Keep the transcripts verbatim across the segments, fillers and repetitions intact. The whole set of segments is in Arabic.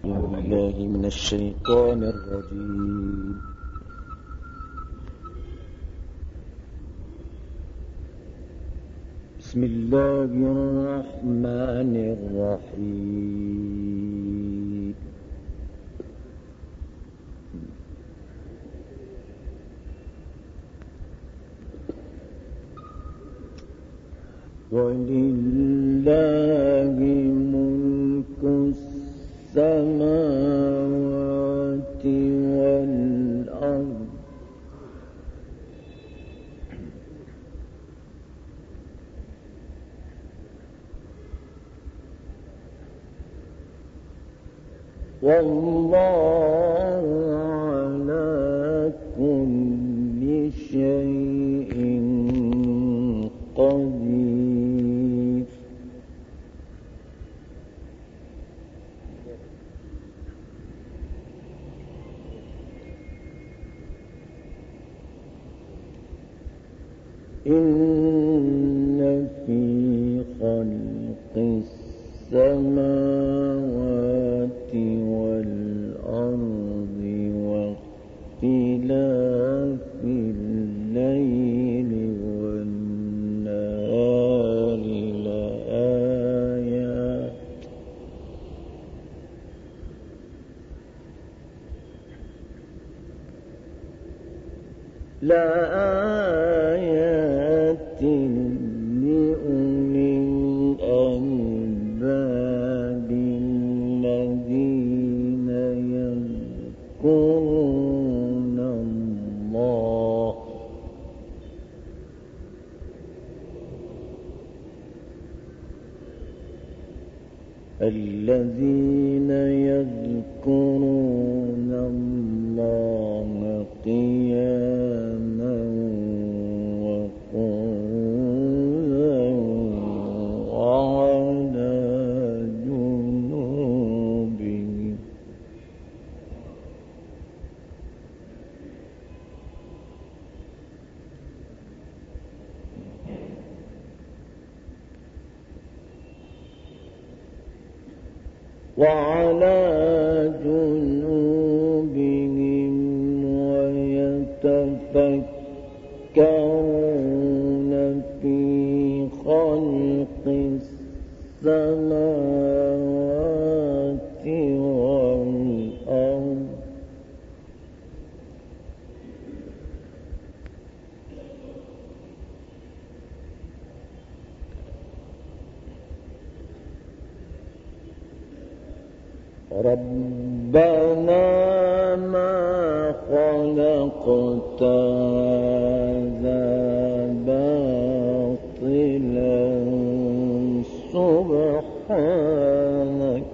أعوذ بالله من الشيطان الرجيم. بسم الله الرحمن الرحيم. ولله ملك السماوات والأرض والله على كل شيء قدير. إن في خلق السماوات والأرض واختلاف الليل والنهار لآيات لآيات لأولي الألباب الذين يذكرون الله الذين يذكرون الله قياما وقعودا وعلى جنوبهم وعلى جنوبهم ويتفكرون في خلق السماوات والأرض ربنا ما خلقت هذا باطلا سبحانك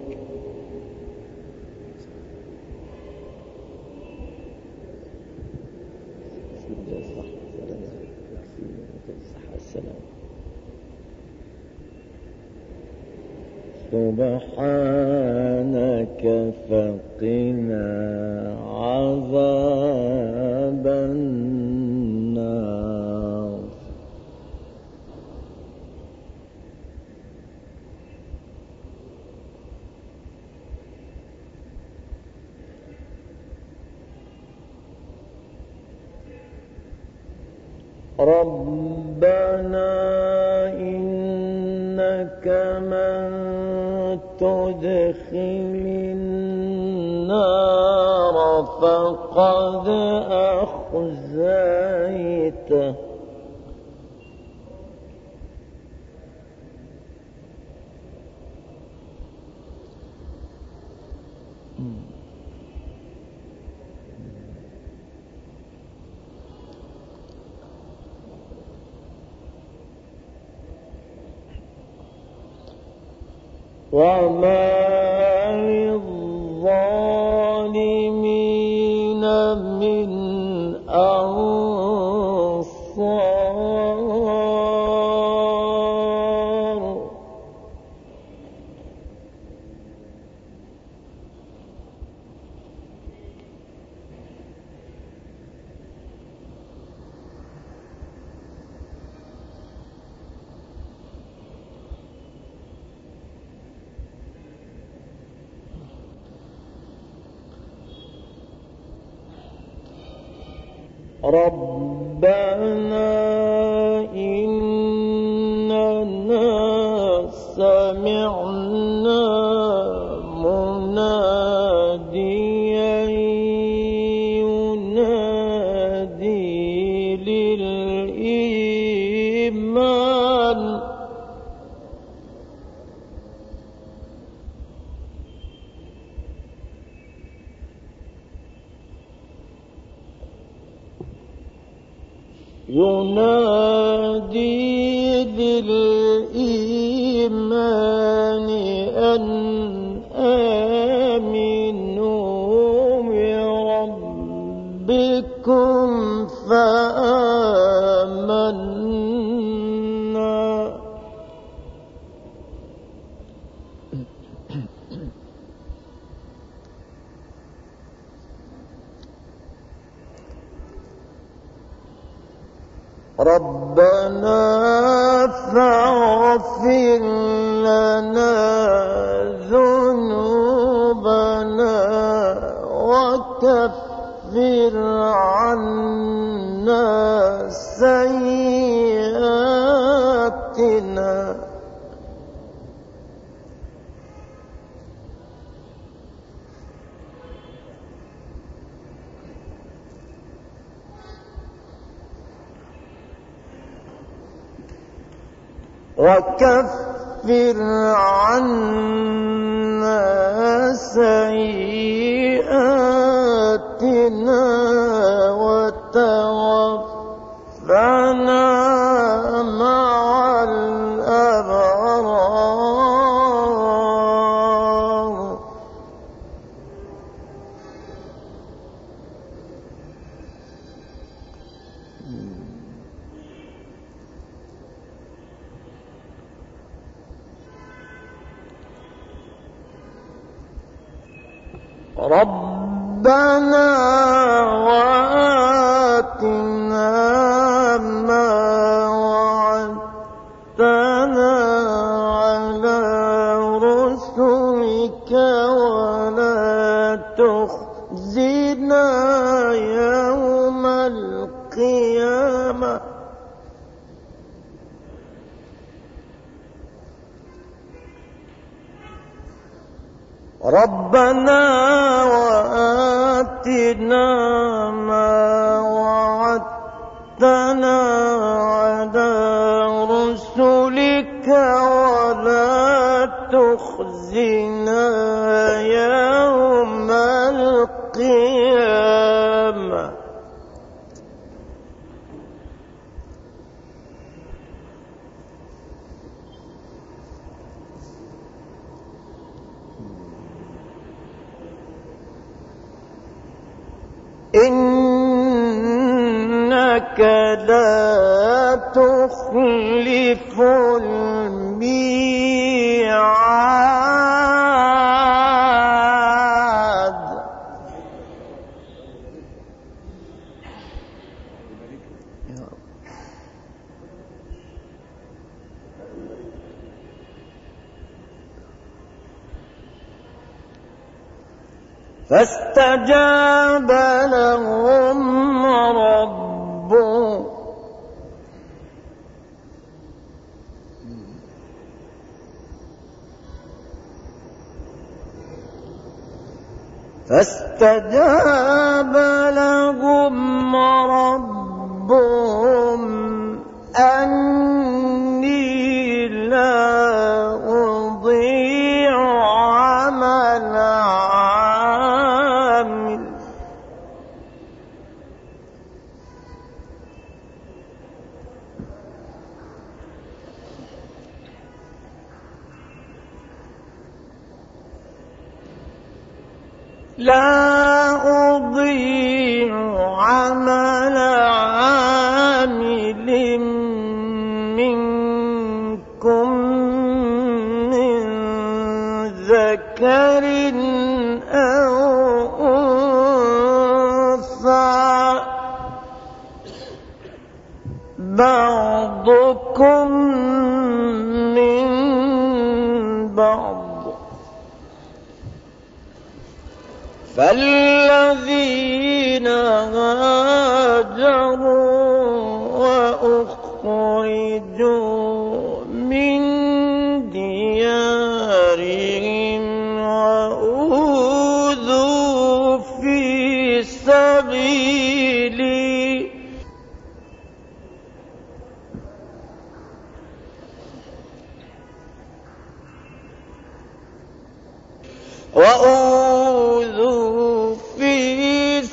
سبحانك فقنا عذاب النار. ربنا إنك من تدخل النار فقد أخزيته وما للظالمين من أنصار. ربنا إننا سمعنا مناديا ينادي للإيمان ينادي للإيمان أن آمنوا بربكم فآمنا ربنا فاغفر لنا ذنوبنا وكفر عنا سيئاتنا وكفر عنا سيئاتنا وتوفنا مع الأبرار ربنا وآتنا ما وعدتنا على رسلك ولا تخزنا يوم القيامة ربنا وآتنا ما وعدتنا على رسلك ولا تخزنا يوم القيامة إنك لا تخلف الميعاد فاستجاب لهم ربهم فاستجاب لهم ربهم أني لا أضيع عمل عامل لا أضيع عمل عامل منكم من ذكر أو أنثى بعضكم من بعض فالذين هاجروا وأخرجوا من ديارهم وأوذوا في سبيلي وأوذوا في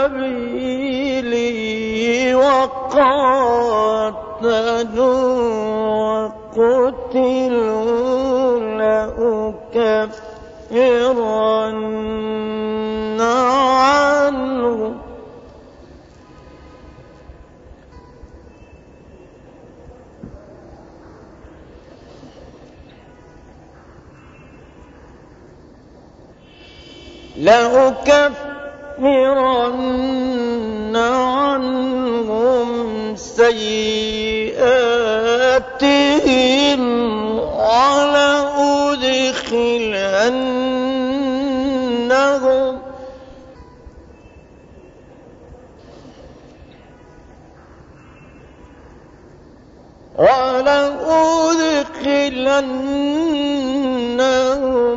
سبيلي وقاتلوا وقتلوا لأكفرن عنهم لأكفرن عنهم سيئاتهم ولأدخلنهم ولأدخلنهم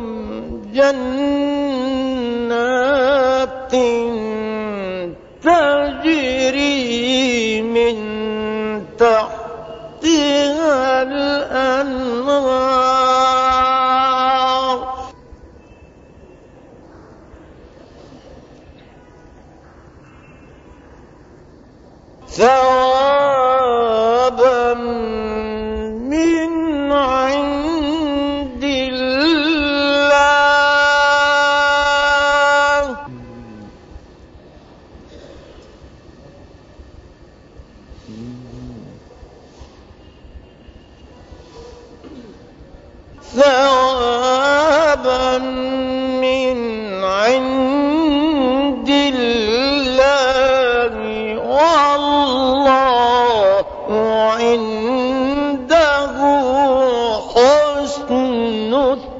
جنات تجري من تحتها الأنهار ثوابا من عند الله ثوابا من عند الله والله عنده حسن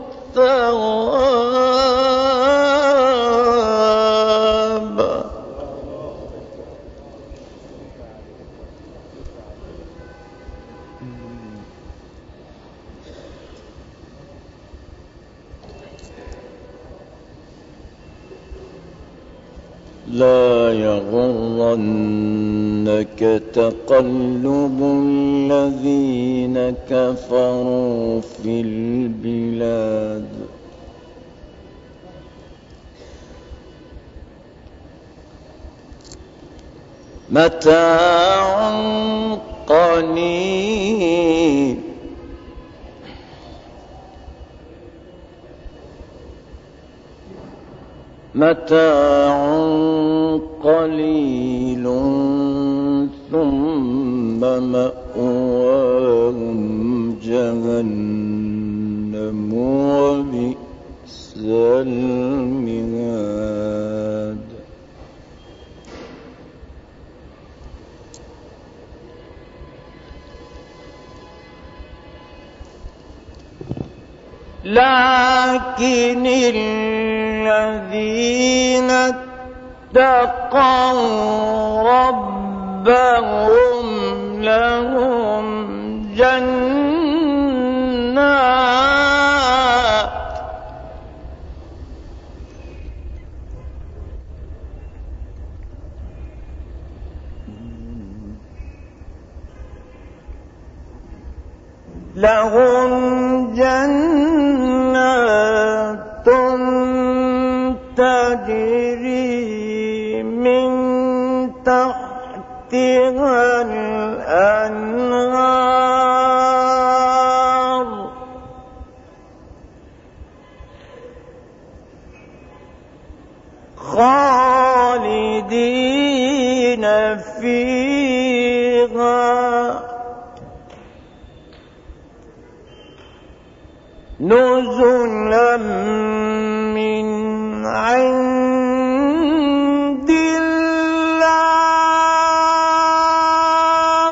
الثواب. لا يغرنك تقلب الذين كفروا في البلاد متاع قليل متاع قليل ثم مأواهم جهنم وبئس المهاد. لكن الذين اتقوا ربهم لهم جنات لهم جنات تجري من تحتها الأنهار خالدين فيها نزلا من عند الله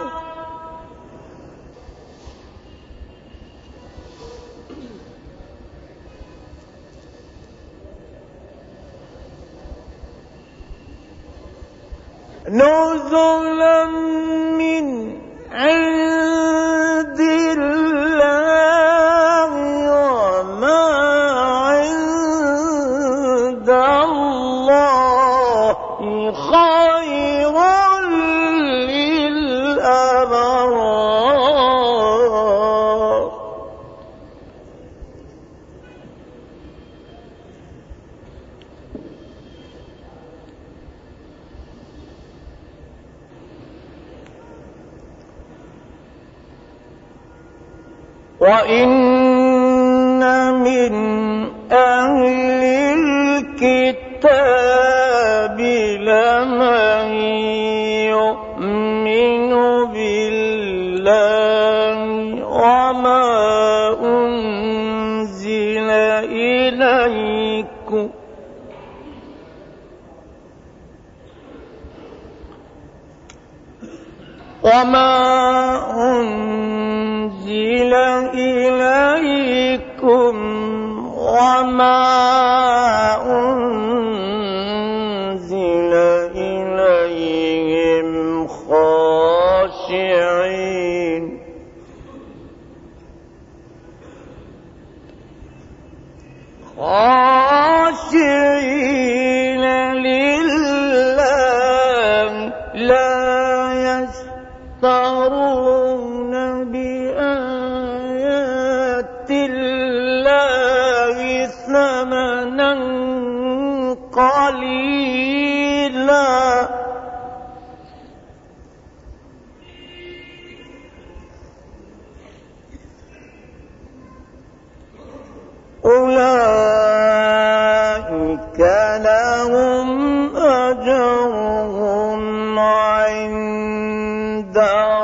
نزلا من عند الله وما عند الله خير للأبرار. وإن من أهل الكتاب لمن يؤمن بالله وما أنزل إليكم وما أنزل إليكم وما أنزل إليهم خاشعين خاشعين لله لا يشترون بآيات الله ثمنا قليلا أولئك لهم أجرهم عند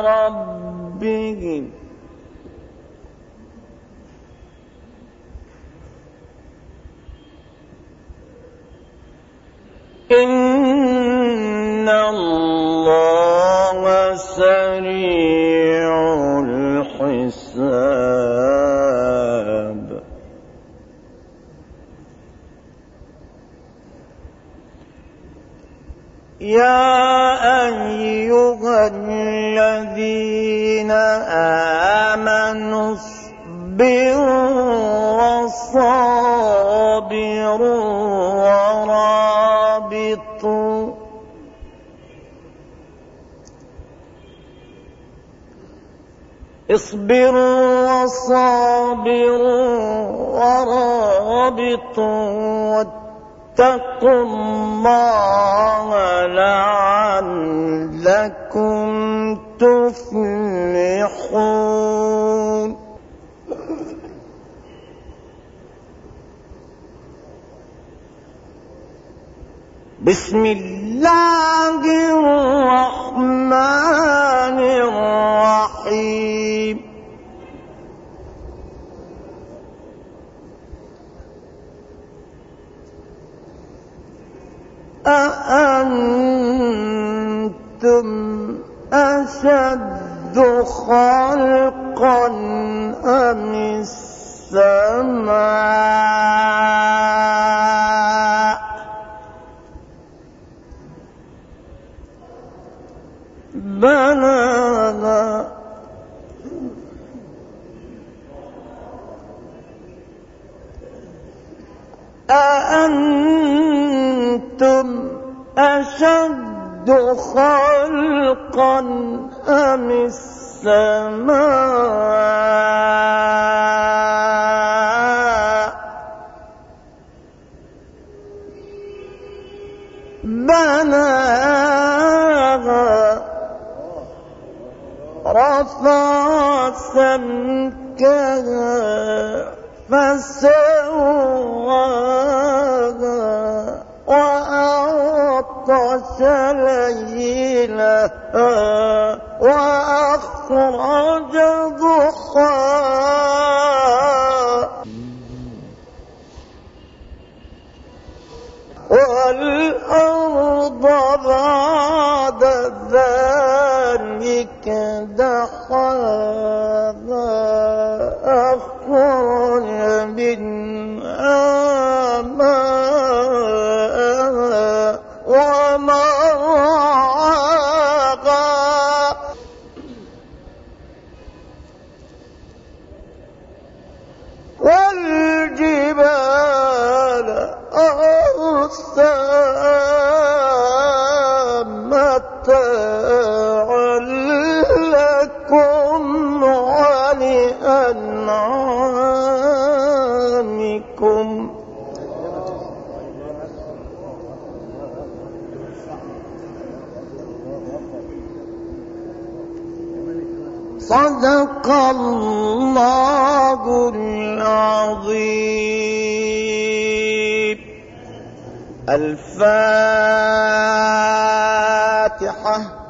ربهم إن الله سريع الحساب. يا أيها الذين آمنوا اصبروا وصابروا ورابطوا اصبروا وصابروا ورابطوا واتقوا الله لعلكم تفلحون. بسم الله الرحمن الرحيم. أأنتم أشد خلقا أم السماء بناها أأنتم أشد خلقا أم السماء بناها رفع سمكها فسواها وأغطش ليلها وأخرج ضحاها والأرض بعد ذلك دحاها أخرج منها ماءها ومرعاها أنعامكم. صدق الله العظيم. الفاتحة.